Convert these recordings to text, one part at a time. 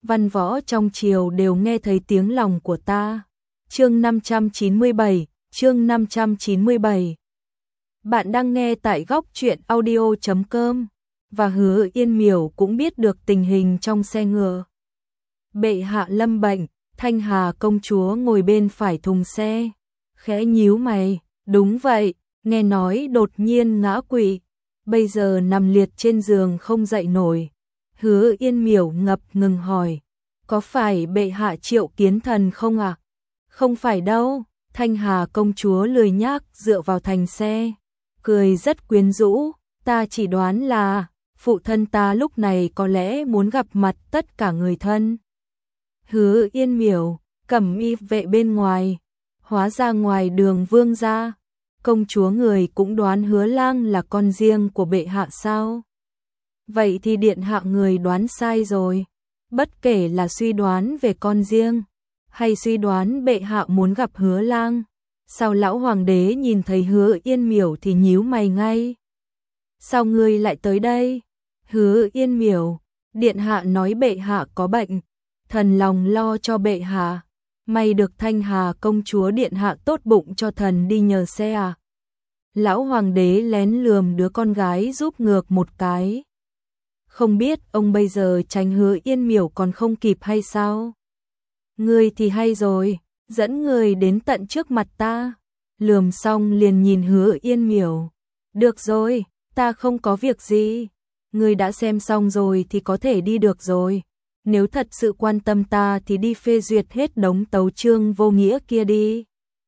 văn võ trong triều đều nghe thấy tiếng lòng của ta. Chương 597, chương 597. Bạn đang nghe tại góc truyện audio.com và Hứa Yên Miểu cũng biết được tình hình trong xe ngựa. Bệ hạ lâm bệnh, Thanh Hà công chúa ngồi bên phải thùng xe, khẽ nhíu mày, đúng vậy, nghe nói đột nhiên ngã quỵ, bây giờ nằm liệt trên giường không dậy nổi. Hứa Yên Miểu ngập ngừng hỏi, có phải bệ hạ triệu kiến thần không ạ? Không phải đâu, Thanh Hà công chúa lười nhác dựa vào thành xe, cười rất quyến rũ, ta chỉ đoán là phụ thân ta lúc này có lẽ muốn gặp mặt tất cả người thân. Hứa Yên Miểu, Cẩm Y vệ bên ngoài, hóa ra ngoài đường vương gia, công chúa người cũng đoán Hứa Lang là con riêng của bệ hạ sao? Vậy thì điện hạ người đoán sai rồi, bất kể là suy đoán về con riêng, hay suy đoán bệ hạ muốn gặp Hứa Lang, sao lão hoàng đế nhìn thấy Hứa Yên Miểu thì nhíu mày ngay. Sao ngươi lại tới đây? Hứa Yên Miểu, điện hạ nói bệ hạ có bệnh, thần lòng lo cho bệ hạ, may được Thanh Hà công chúa điện hạ tốt bụng cho thần đi nhờ xe à. Lão hoàng đế lén lườm đứa con gái giúp ngược một cái. Không biết ông bây giờ tránh Hứa Yên Miểu còn không kịp hay sao? Ngươi thì hay rồi, dẫn người đến tận trước mặt ta. Lườm xong liền nhìn Hứa Yên Miểu. Được rồi, ta không có việc gì. Ngươi đã xem xong rồi thì có thể đi được rồi. Nếu thật sự quan tâm ta thì đi phê duyệt hết đống tấu chương vô nghĩa kia đi.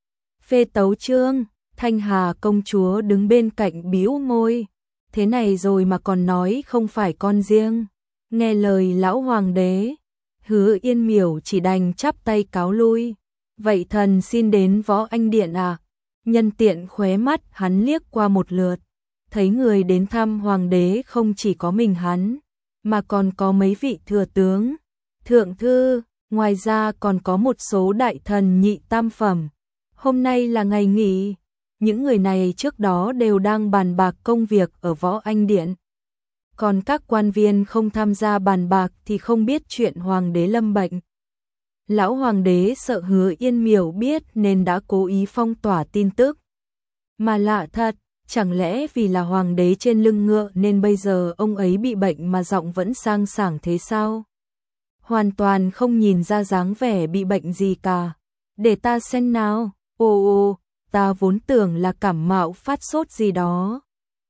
Phê tấu chương, Thanh Hà công chúa đứng bên cạnh bĩu môi. Thế này rồi mà còn nói không phải con riêng. Nghe lời lão hoàng đế, Hứa Yên Miểu chỉ đành chắp tay cáo lui. Vậy thần xin đến Võ Anh Điện à? Nhân tiện khóe mắt hắn liếc qua một lượt, thấy người đến thăm hoàng đế không chỉ có mình hắn, mà còn có mấy vị thừa tướng, thượng thư, ngoài ra còn có một số đại thần nhị tam phẩm. Hôm nay là ngày nghỉ, những người này trước đó đều đang bàn bạc công việc ở Võ Anh Điện. Còn các quan viên không tham gia bàn bạc thì không biết chuyện hoàng đế lâm bệnh. Lão hoàng đế sợ Hứa Yên Miểu biết nên đã cố ý phong tỏa tin tức. Mà lạ thật, chẳng lẽ vì là hoàng đế trên lưng ngựa nên bây giờ ông ấy bị bệnh mà giọng vẫn sang sảng thế sao? Hoàn toàn không nhìn ra dáng vẻ bị bệnh gì cả. Để ta xem nào. Ồ, ta vốn tưởng là cảm mạo phát sốt gì đó.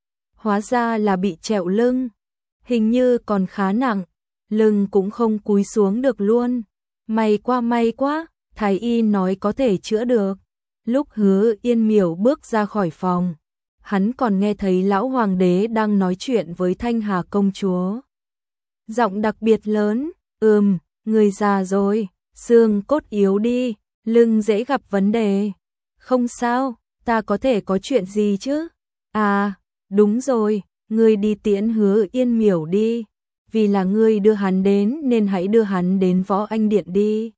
Hóa ra là bị trẹo lưng. Hình như còn khá nặng, lưng cũng không cúi xuống được luôn. May quá, thái y nói có thể chữa được. Lúc Hứa Yên Miểu bước ra khỏi phòng, hắn còn nghe thấy lão hoàng đế đang nói chuyện với Thanh Hà công chúa. Giọng đặc biệt lớn, người già rồi, xương cốt yếu đi, lưng dễ gặp vấn đề. Không sao, ta có thể có chuyện gì chứ? À, đúng rồi, ngươi đi tiễn Hứa Yên Miểu đi. Vì là ngươi đưa hắn đến nên hãy đưa hắn đến Võ Anh Điện đi.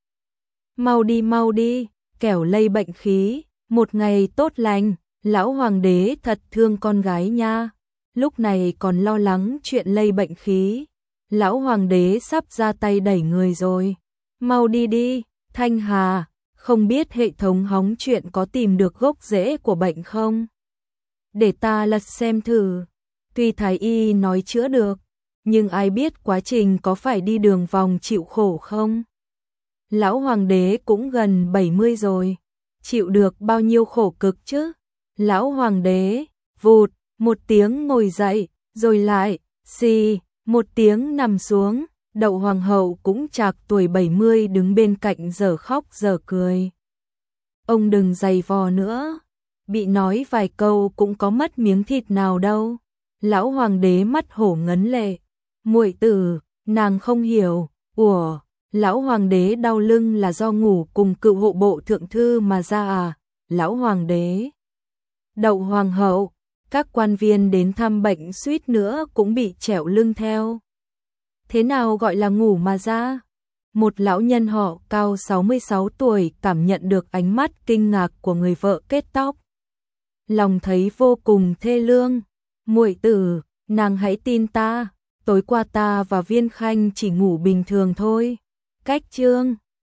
Mau đi, kẻo lây bệnh khí, một ngày tốt lành. Lão hoàng đế thật thương con gái nha. Lúc này còn lo lắng chuyện lây bệnh khí. Lão hoàng đế sắp ra tay đẩy người rồi. Mau đi, Thanh Hà, không biết hệ thống hóng chuyện có tìm được gốc rễ của bệnh không? Để ta lật xem thử. Tuy thái y nói chữa được, nhưng ai biết quá trình có phải đi đường vòng chịu khổ không? Lão hoàng đế cũng gần 70 rồi, chịu được bao nhiêu khổ cực chứ? Lão hoàng đế, vụt, một tiếng ngồi dậy, rồi lại, xì, một tiếng nằm xuống. Đậu hoàng hậu cũng chạc tuổi 70 đứng bên cạnh giờ khóc giờ cười. Ông đừng giày vò nữa, bị nói vài câu cũng có mất miếng thịt nào đâu. Lão hoàng đế mắt hổ ngấn lệ. Muội tử, nàng không hiểu. Ủa, lão hoàng đế đau lưng là do ngủ cùng cựu hộ bộ thượng thư mà ra à? Lão hoàng đế, Đậu hoàng hậu, các quan viên đến thăm bệnh suýt nữa cũng bị trẹo lưng theo. Thế nào gọi là ngủ mà ra? Một lão nhân họ cao 66 tuổi cảm nhận được ánh mắt kinh ngạc của người vợ kết tóc. Lòng thấy vô cùng thê lương. Muội tử, nàng hãy tin ta, tối qua ta và Viên Khanh chỉ ngủ bình thường thôi. cách chương